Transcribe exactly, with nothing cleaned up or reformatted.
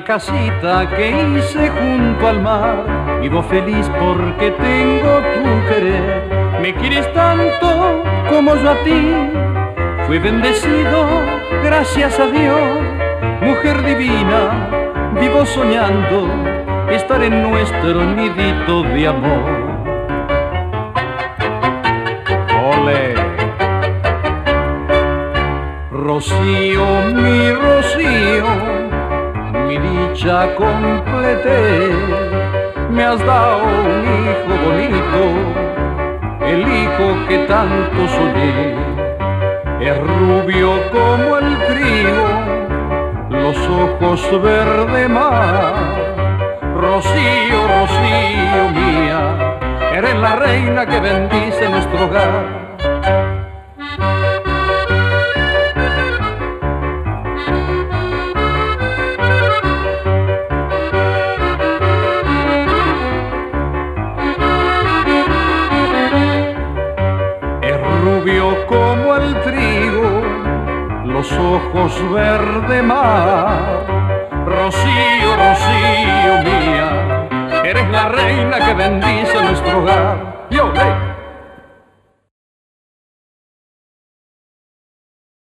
casita que hice junto al mar. Vivo feliz porque tengo tu querer. Me quieres tanto como yo a ti. Fui bendecido, gracias a Dios. Mujer divina, vivo soñando estar en nuestro nidito de amor. Ole. Rocío, mi rocío, mi dicha completé. Me has dado un hijo bonito, el hijo que tanto soñé. Es rubio como el trigo, los ojos verde mar. Rocío, rocío mía, eres la reina que bendice nuestro hogar. Rubio como el trigo, los ojos verde mar. Rocío, rocío mía, eres la reina que bendice nuestro hogar. Yo, hey.